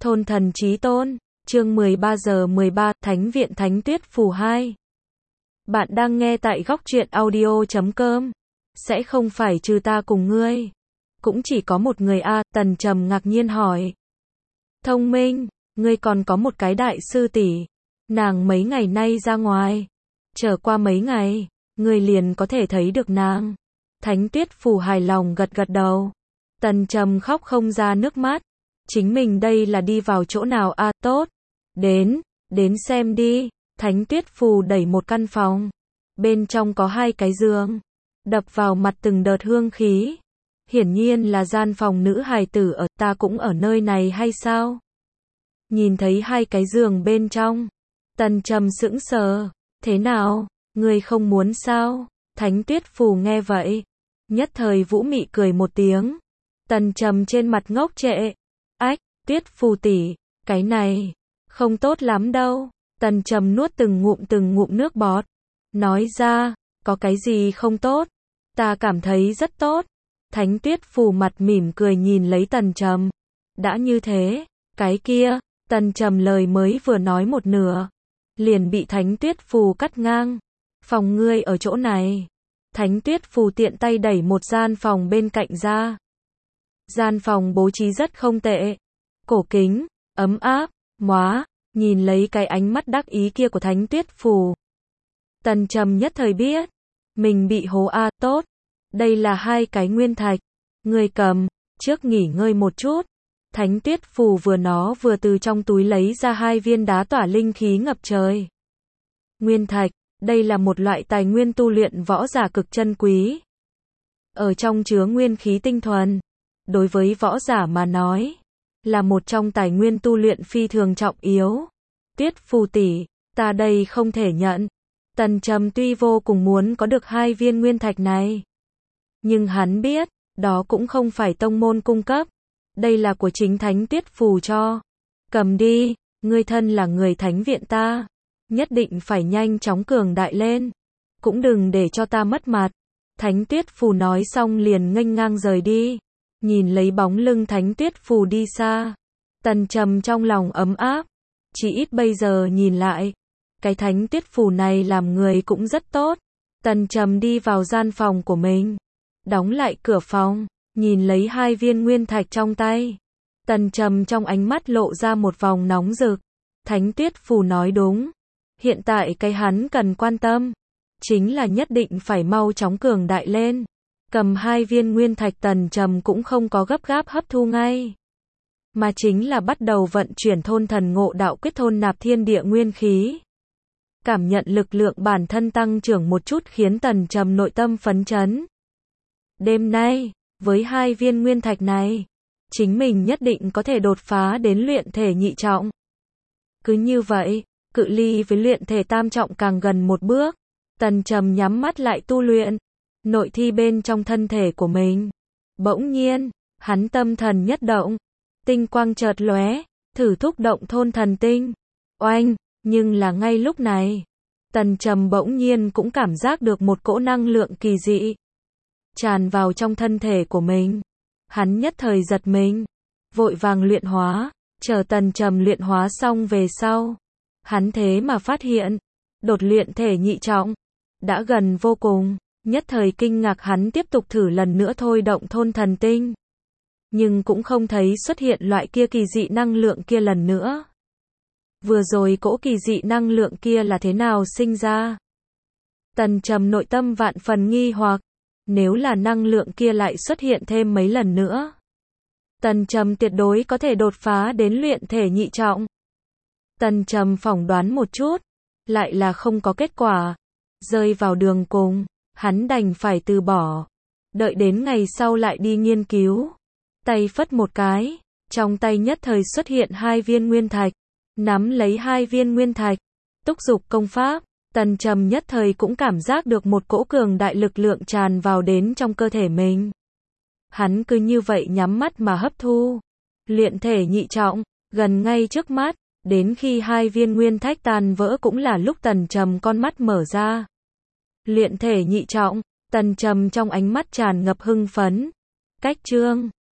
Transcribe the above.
Thôn thần chí tôn, chương 13 giờ 13, Thánh viện Thánh Tuyết Phù 2. Bạn đang nghe tại góc truyện audio.com. Sẽ không phải trừ ta cùng ngươi. Cũng chỉ có một người a, Tần Trầm ngạc nhiên hỏi. Thông minh, ngươi còn có một cái đại sư tỷ. Nàng mấy ngày nay ra ngoài. Trở qua mấy ngày, ngươi liền có thể thấy được nàng. Thánh Tuyết Phù hài lòng gật gật đầu. Tần Trầm khóc không ra nước mắt. Chính mình đây là đi vào chỗ nào a, tốt. Đến xem đi. Thánh Tuyết Phù đẩy một căn phòng. Bên trong có hai cái giường. Đập vào mặt từng đợt hương khí. Hiển nhiên là gian phòng nữ hài tử ở, ta cũng ở nơi này hay sao? Nhìn thấy hai cái giường bên trong. Tần Trầm sững sờ. Thế nào? Ngươi không muốn sao? Thánh Tuyết Phù nghe vậy. Nhất thời Vũ Mị cười một tiếng. Tần Trầm trên mặt ngốc trệ. Ách, Tuyết Phù tỷ, cái này không tốt lắm đâu. Tần Trầm nuốt từng ngụm nước bọt. Nói ra, có cái gì không tốt? Ta cảm thấy rất tốt. Thánh Tuyết Phù mặt mỉm cười nhìn lấy Tần Trầm. Đã như thế, cái kia, Tần Trầm lời mới vừa nói một nửa. Liền bị Thánh Tuyết Phù cắt ngang. Phòng ngươi ở chỗ này. Thánh Tuyết Phù tiện tay đẩy một gian phòng bên cạnh ra. Gian phòng bố trí rất không tệ. Cổ kính, ấm áp, nhìn lấy cái ánh mắt đắc ý kia của Thánh Tuyết Phù. Tần Trầm nhất thời biết. Mình bị hố a, tốt. Đây là hai cái nguyên thạch. Ngươi cầm, trước nghỉ ngơi một chút. Thánh Tuyết Phù vừa từ trong túi lấy ra hai viên đá tỏa linh khí ngập trời. Nguyên thạch, đây là một loại tài nguyên tu luyện võ giả cực chân quý. Ở trong chứa nguyên khí tinh thuần. Đối với võ giả mà nói, là một trong tài nguyên tu luyện phi thường trọng yếu. Tuyết Phù tỷ, ta đây không thể nhận. Tần Trầm tuy vô cùng muốn có được hai viên nguyên thạch này. Nhưng hắn biết, đó cũng không phải tông môn cung cấp. Đây là của chính Thánh Tuyết Phù cho. Cầm đi, ngươi thân là người thánh viện ta. Nhất định phải nhanh chóng cường đại lên. Cũng đừng để cho ta mất mặt. Thánh Tuyết Phù nói xong liền nghênh ngang rời đi. Nhìn lấy bóng lưng Thánh Tuyết Phù đi xa. Tần Trầm trong lòng ấm áp. Chỉ ít bây giờ nhìn lại. Cái Thánh Tuyết Phù này làm người cũng rất tốt. Tần Trầm đi vào gian phòng của mình. Đóng lại cửa phòng. Nhìn lấy hai viên nguyên thạch trong tay. Tần Trầm trong ánh mắt lộ ra một vòng nóng rực. Thánh Tuyết Phù nói đúng. Hiện tại cái hắn cần quan tâm. Chính là nhất định phải mau chóng cường đại lên. Cầm hai viên nguyên thạch Tần Trầm cũng không có gấp gáp hấp thu ngay. Mà chính là bắt đầu vận chuyển thôn thần ngộ đạo quyết thôn nạp thiên địa nguyên khí. Cảm nhận lực lượng bản thân tăng trưởng một chút khiến Tần Trầm nội tâm phấn chấn. Đêm nay, với hai viên nguyên thạch này, chính mình nhất định có thể đột phá đến luyện thể nhị trọng. Cứ như vậy, cự ly với luyện thể tam trọng càng gần một bước. Tần Trầm nhắm mắt lại tu luyện. Nội thi bên trong thân thể của mình. Bỗng nhiên, hắn tâm thần nhất động. Tinh quang chợt lóe, thử thúc động thôn thần tinh. Oanh, nhưng là ngay lúc này. Tần Trầm bỗng nhiên cũng cảm giác được một cỗ năng lượng kỳ dị. Tràn vào trong thân thể của mình. Hắn nhất thời giật mình. Vội vàng luyện hóa. Chờ Tần Trầm luyện hóa xong về sau. Hắn thế mà phát hiện. Đột luyện thể nhị trọng. Đã gần vô cùng. Nhất thời kinh ngạc hắn tiếp tục thử lần nữa thôi động thôn thần tinh. Nhưng cũng không thấy xuất hiện loại kia kỳ dị năng lượng kia lần nữa. Vừa rồi cỗ kỳ dị năng lượng kia là thế nào sinh ra? Tần Trầm nội tâm vạn phần nghi hoặc. Nếu là năng lượng kia lại xuất hiện thêm mấy lần nữa. Tần Trầm tuyệt đối có thể đột phá đến luyện thể nhị trọng. Tần Trầm phỏng đoán một chút. Lại là không có kết quả. Rơi vào đường cùng. Hắn đành phải từ bỏ. Đợi đến ngày sau lại đi nghiên cứu. Tay phất một cái. Trong tay nhất thời xuất hiện hai viên nguyên thạch. Nắm lấy hai viên nguyên thạch. Túc dục công pháp. Tần Trầm nhất thời cũng cảm giác được một cỗ cường đại lực lượng tràn vào đến trong cơ thể mình. Hắn cứ như vậy nhắm mắt mà hấp thu. Luyện thể nhị trọng. Gần ngay trước mắt. Đến khi hai viên nguyên thạch tan vỡ cũng là lúc Tần Trầm con mắt mở ra. Luyện thể nhị trọng. Tần Trầm trong ánh mắt tràn ngập hưng phấn. Cách chương